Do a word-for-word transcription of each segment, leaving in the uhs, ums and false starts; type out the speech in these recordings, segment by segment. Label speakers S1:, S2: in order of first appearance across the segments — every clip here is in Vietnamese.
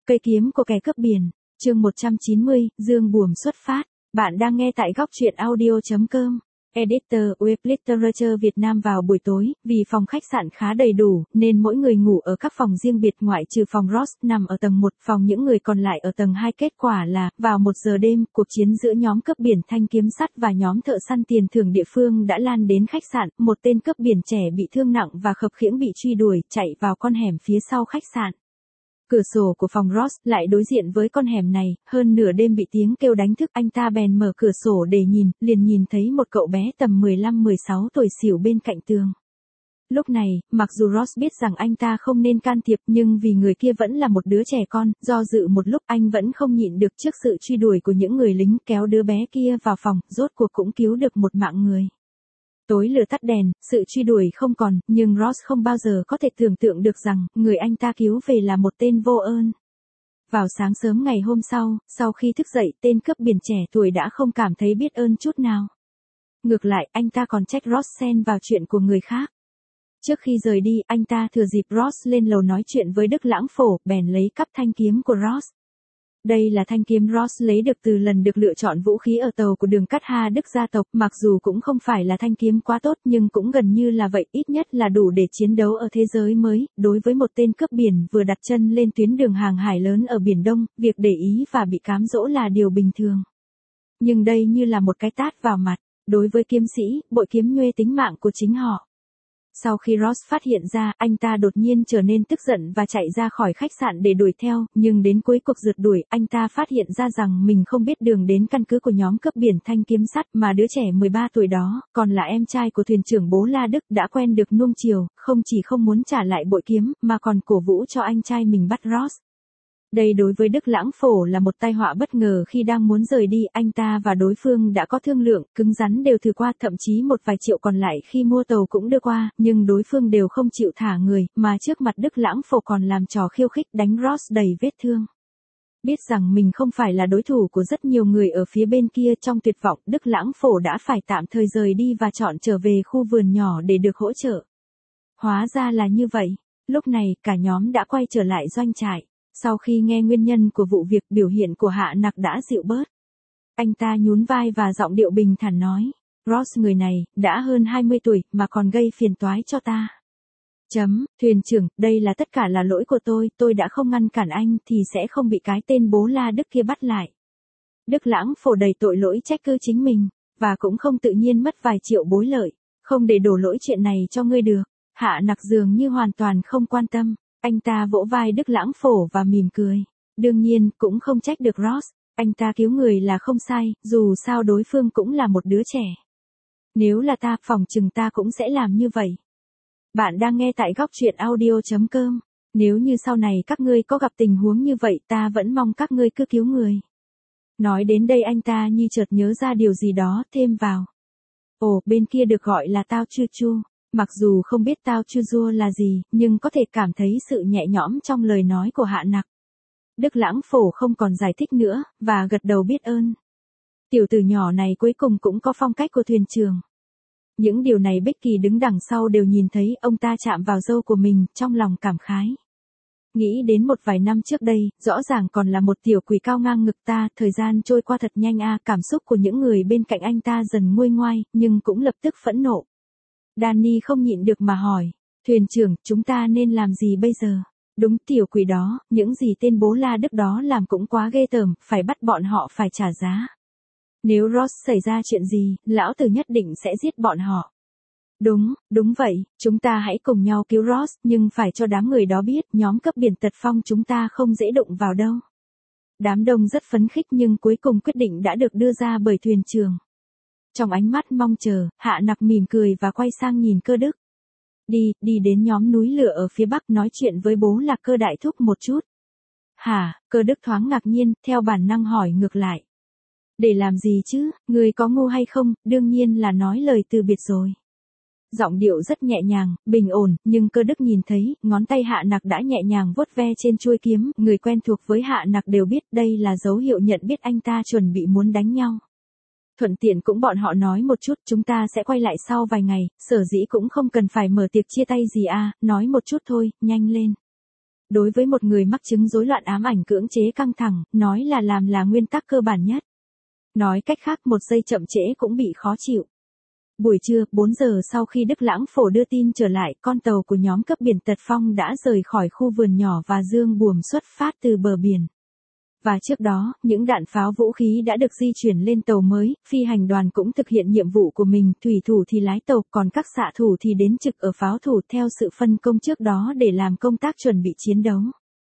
S1: Cây kiếm của kẻ cướp biển, chương một trăm chín mươi, Dương Buồm xuất phát. Bạn đang nghe tại góc truyện audio.com. Editor Web Literature Việt Nam. Vào buổi tối, vì phòng khách sạn khá đầy đủ, nên mỗi người ngủ ở các phòng riêng biệt ngoại trừ phòng Ross nằm ở tầng một, phòng những người còn lại ở tầng hai. Kết quả là, vào một giờ đêm, cuộc chiến giữa nhóm cướp biển Thanh Kiếm Sắt và nhóm thợ săn tiền thưởng địa phương đã lan đến khách sạn. Một tên cướp biển trẻ bị thương nặng và khập khiễng bị truy đuổi, chạy vào con hẻm phía sau khách sạn. Cửa sổ của phòng Ross lại đối diện với con hẻm này, hơn nửa đêm bị tiếng kêu đánh thức, anh ta bèn mở cửa sổ để nhìn, liền nhìn thấy một cậu bé tầm mười lăm mười sáu tuổi xỉu bên cạnh tường. Lúc này, mặc dù Ross biết rằng anh ta không nên can thiệp, nhưng vì người kia vẫn là một đứa trẻ con, do dự một lúc anh vẫn không nhịn được trước sự truy đuổi của những người lính, kéo đứa bé kia vào phòng, rốt cuộc cũng cứu được một mạng người. Tối lửa tắt đèn, sự truy đuổi không còn, nhưng Ross không bao giờ có thể tưởng tượng được rằng, người anh ta cứu về là một tên vô ơn. Vào sáng sớm ngày hôm sau, sau khi thức dậy, tên cướp biển trẻ tuổi đã không cảm thấy biết ơn chút nào. Ngược lại, anh ta còn trách Ross xen vào chuyện của người khác. Trước khi rời đi, anh ta thừa dịp Ross lên lầu nói chuyện với Đức Lãng Phổ, bèn lấy cắp thanh kiếm của Ross. Đây là thanh kiếm Ross lấy được từ lần được lựa chọn vũ khí ở tàu của Đường Cát Ha Đức gia tộc, mặc dù cũng không phải là thanh kiếm quá tốt nhưng cũng gần như là vậy, ít nhất là đủ để chiến đấu ở thế giới mới. Đối với một tên cướp biển vừa đặt chân lên tuyến đường hàng hải lớn ở Biển Đông, việc để ý và bị cám dỗ là điều bình thường. Nhưng đây như là một cái tát vào mặt, đối với kiếm sĩ, bội kiếm nhuê tính mạng của chính họ. Sau khi Ross phát hiện ra, anh ta đột nhiên trở nên tức giận và chạy ra khỏi khách sạn để đuổi theo, nhưng đến cuối cuộc rượt đuổi, anh ta phát hiện ra rằng mình không biết đường đến căn cứ của nhóm cướp biển Thanh Kiếm Sắt, mà đứa trẻ mười ba tuổi đó, còn là em trai của thuyền trưởng Bố La Đức, đã quen được nuông chiều, không chỉ không muốn trả lại bội kiếm, mà còn cổ vũ cho anh trai mình bắt Ross. Đây đối với Đức Lãng Phổ là một tai họa bất ngờ. Khi đang muốn rời đi, anh ta và đối phương đã có thương lượng, cứng rắn đều thử qua, thậm chí một vài triệu còn lại khi mua tàu cũng đưa qua, nhưng đối phương đều không chịu thả người, mà trước mặt Đức Lãng Phổ còn làm trò khiêu khích, đánh Ross đầy vết thương. Biết rằng mình không phải là đối thủ của rất nhiều người ở phía bên kia, trong tuyệt vọng, Đức Lãng Phổ đã phải tạm thời rời đi và chọn trở về khu vườn nhỏ để được hỗ trợ. Hóa ra là như vậy. Lúc này, cả nhóm đã quay trở lại doanh trại. Sau khi nghe nguyên nhân của vụ việc, biểu hiện của Hạ Nặc đã dịu bớt. Anh ta nhún vai và giọng điệu bình thản nói, Ross người này, đã hơn hai mươi tuổi, mà còn gây phiền toái cho ta. Chấm, thuyền trưởng, đây là tất cả là lỗi của tôi, tôi đã không ngăn cản anh thì sẽ không bị cái tên Bố La Đức kia bắt lại. Đức Lãng Phổ đầy tội lỗi trách cứ chính mình, và cũng không tự nhiên mất vài triệu bối lợi, không để đổ lỗi chuyện này cho ngươi được. Hạ Nặc dường như hoàn toàn không quan tâm. Anh ta vỗ vai Đức Lãng Phổ và mỉm cười. Đương nhiên, cũng không trách được Ross. Anh ta cứu người là không sai, dù sao đối phương cũng là một đứa trẻ. Nếu là ta, phỏng chừng ta cũng sẽ làm như vậy. Bạn đang nghe tại góc truyện audio.com. Nếu như sau này các ngươi có gặp tình huống như vậy, ta vẫn mong các ngươi cứ cứu người. Nói đến đây anh ta như chợt nhớ ra điều gì đó, thêm vào. Ồ, bên kia được gọi là Tao Chu Chu. Mặc dù không biết Tao Chu Dua là gì, nhưng có thể cảm thấy sự nhẹ nhõm trong lời nói của Hạ Nặc. Đức Lãng Phổ không còn giải thích nữa, và gật đầu biết ơn. Tiểu tử nhỏ này cuối cùng cũng có phong cách của thuyền trưởng. Những điều này Becky đứng đằng sau đều nhìn thấy. Ông ta chạm vào râu của mình, trong lòng cảm khái. Nghĩ đến một vài năm trước đây, rõ ràng còn là một tiểu quỷ cao ngang ngực ta, thời gian trôi qua thật nhanh a. Cảm xúc của những người bên cạnh anh ta dần nguôi ngoai, nhưng cũng lập tức phẫn nộ. Danny không nhịn được mà hỏi, thuyền trưởng, chúng ta nên làm gì bây giờ? Đúng, tiểu quỷ đó, những gì tên Bố La Đức đó làm cũng quá ghê tởm, phải bắt bọn họ phải trả giá. Nếu Ross xảy ra chuyện gì, lão tử nhất định sẽ giết bọn họ. Đúng, đúng vậy, chúng ta hãy cùng nhau cứu Ross, nhưng phải cho đám người đó biết, nhóm cướp biển tật phong chúng ta không dễ đụng vào đâu. Đám đông rất phấn khích nhưng cuối cùng quyết định đã được đưa ra bởi thuyền trưởng. Trong ánh mắt mong chờ, Hạ Nặc mỉm cười và quay sang nhìn Cơ Đức. Đi, đi đến nhóm núi lửa ở phía bắc nói chuyện với bố là Cơ đại thúc một chút. Hả, Cơ Đức thoáng ngạc nhiên, theo bản năng hỏi ngược lại. Để làm gì chứ, người có ngu hay không, đương nhiên là nói lời từ biệt rồi. Giọng điệu rất nhẹ nhàng, bình ổn, nhưng Cơ Đức nhìn thấy, ngón tay Hạ Nặc đã nhẹ nhàng vuốt ve trên chuôi kiếm, người quen thuộc với Hạ Nặc đều biết đây là dấu hiệu nhận biết anh ta chuẩn bị muốn đánh nhau. Thuận tiện cũng bọn họ nói một chút, chúng ta sẽ quay lại sau vài ngày, sở dĩ cũng không cần phải mở tiệc chia tay gì à, nói một chút thôi, nhanh lên. Đối với một người mắc chứng rối loạn ám ảnh cưỡng chế căng thẳng, nói là làm là nguyên tắc cơ bản nhất. Nói cách khác một giây chậm trễ cũng bị khó chịu. Buổi trưa, bốn giờ sau khi Đức Lãng Phổ đưa tin trở lại, con tàu của nhóm cấp biển Tật Phong đã rời khỏi khu vườn nhỏ và dương buồm xuất phát từ bờ biển. Và trước đó, những đạn pháo vũ khí đã được di chuyển lên tàu mới, phi hành đoàn cũng thực hiện nhiệm vụ của mình, thủy thủ thì lái tàu, còn các xạ thủ thì đến trực ở pháo thủ theo sự phân công trước đó để làm công tác chuẩn bị chiến đấu.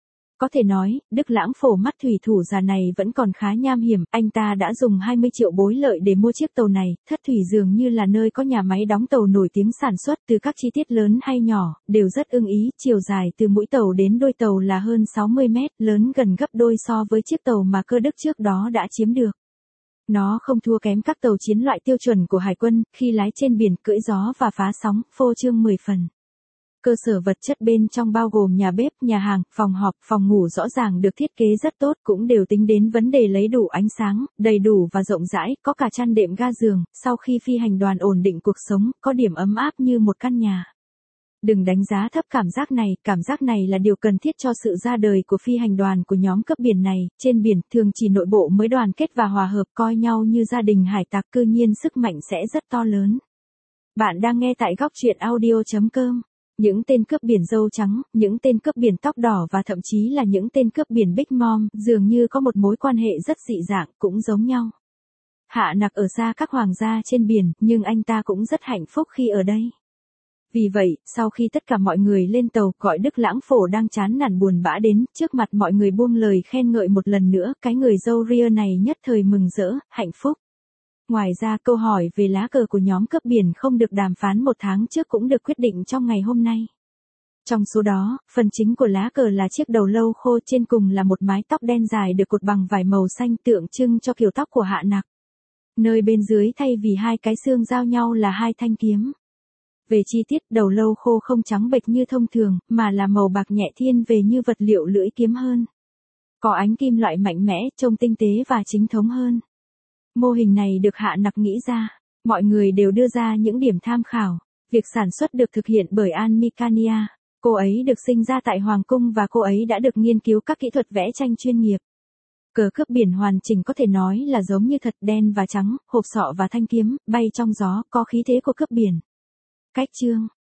S1: Có thể nói, Đức Lãng Phổ mắt thủy thủ già này vẫn còn khá nham hiểm, anh ta đã dùng hai mươi triệu bối lợi để mua chiếc tàu này, Thất Thủy dường như là nơi có nhà máy đóng tàu nổi tiếng sản xuất từ các chi tiết lớn hay nhỏ, đều rất ưng ý, chiều dài từ mũi tàu đến đuôi tàu là hơn sáu mươi mét, lớn gần gấp đôi so với chiếc tàu mà cơ Đức trước đó đã chiếm được. Nó không thua kém các tàu chiến loại tiêu chuẩn của Hải quân, khi lái trên biển cưỡi gió và phá sóng, phô trương mười phần. Cơ sở vật chất bên trong bao gồm nhà bếp, nhà hàng, phòng họp, phòng ngủ rõ ràng được thiết kế rất tốt, cũng đều tính đến vấn đề lấy đủ ánh sáng, đầy đủ và rộng rãi, có cả chăn đệm ga giường, sau khi phi hành đoàn ổn định cuộc sống, có điểm ấm áp như một căn nhà. Đừng đánh giá thấp cảm giác này, cảm giác này là điều cần thiết cho sự ra đời của phi hành đoàn của nhóm cấp biển này, trên biển thường chỉ nội bộ mới đoàn kết và hòa hợp coi nhau như gia đình hải tặc, cư nhiên sức mạnh sẽ rất to lớn. Bạn đang nghe tại góc truyện audio chấm com. Những tên cướp biển râu trắng, những tên cướp biển tóc đỏ và thậm chí là những tên cướp biển Big Mom, dường như có một mối quan hệ rất dị dạng, cũng giống nhau. Hạ Nặc ở xa các hoàng gia trên biển, nhưng anh ta cũng rất hạnh phúc khi ở đây. Vì vậy, sau khi tất cả mọi người lên tàu, gọi Đức Lãng Phổ đang chán nản buồn bã đến, trước mặt mọi người buông lời khen ngợi một lần nữa, cái người râu ria này nhất thời mừng rỡ, hạnh phúc. Ngoài ra, câu hỏi về lá cờ của nhóm cướp biển không được đàm phán một tháng trước cũng được quyết định trong ngày hôm nay. Trong số đó, phần chính của lá cờ là chiếc đầu lâu khô, trên cùng là một mái tóc đen dài được cột bằng vải màu xanh tượng trưng cho kiểu tóc của Hạ Nặc. Nơi bên dưới thay vì hai cái xương giao nhau là hai thanh kiếm. Về chi tiết, đầu lâu khô không trắng bệch như thông thường, mà là màu bạc nhẹ thiên về như vật liệu lưỡi kiếm hơn. Có ánh kim loại mạnh mẽ, trông tinh tế và chính thống hơn. Mô hình này được Hạ Nặc nghĩ ra, mọi người đều đưa ra những điểm tham khảo. Việc sản xuất được thực hiện bởi An Micania. Cô ấy được sinh ra tại Hoàng cung và cô ấy đã được nghiên cứu các kỹ thuật vẽ tranh chuyên nghiệp. Cờ cướp biển hoàn chỉnh có thể nói là giống như thật, đen và trắng, hộp sọ và thanh kiếm, bay trong gió, có khí thế của cướp biển. Cách chương.